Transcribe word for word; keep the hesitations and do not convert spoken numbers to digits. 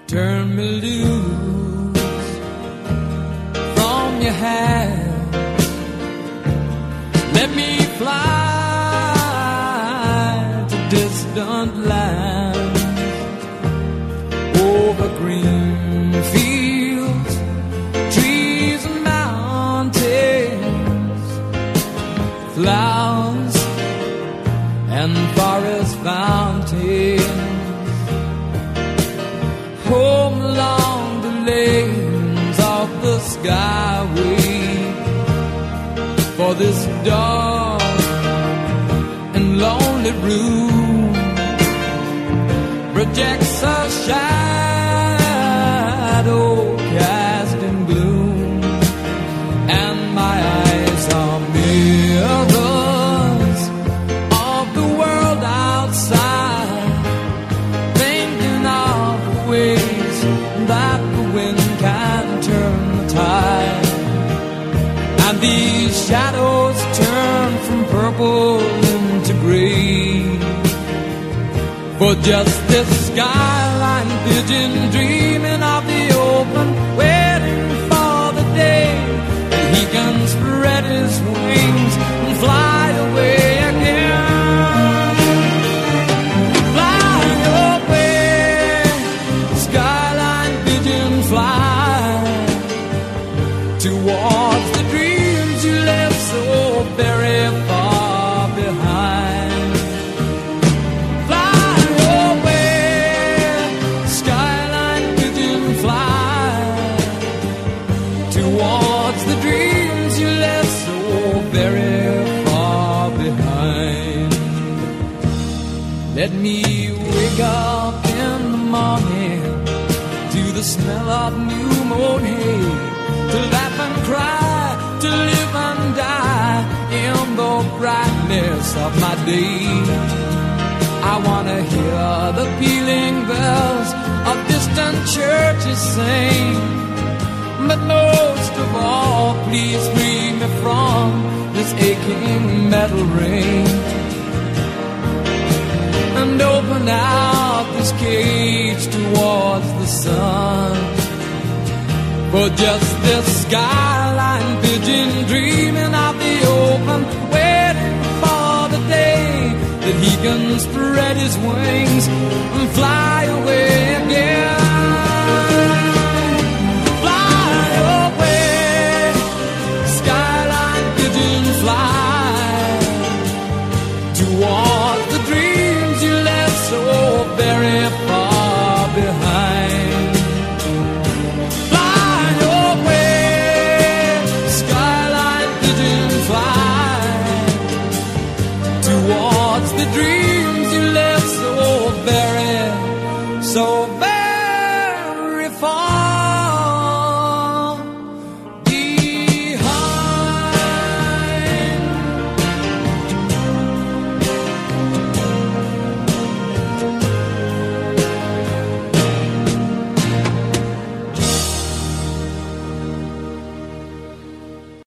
turn me loose from your hand. Let me fly to distant lands, over green fields, trees and mountains, flowers and forest fountains, home along the lanes of the skyway. For this dark and lonely room projects a shadow cast in gloom, and my eyes are mirrors of the world outside, thinking of the ways that the wind can turn the tide. And these shadows turn from purple into gray, for just this skyline pigeon dreaming of the open, waiting for the day that he can spread his wings and fly away again. Fly away, skyline pigeon, fly towards the dreams you left so very far behind. Fly away, skyline pigeon, fly towards the dreams you left so very far behind. Let me wake up in the morning to the smell of new mown hay, to laugh and cry, to live and die in the brightness of my day. I wanna hear the pealing bells of distant churches sing, but most of all, please free me from this aching metal ring, and open out this cage towards the sun. For just this skyline pigeon dreaming of the open, waiting for the day that he can spread his wings and fly away again.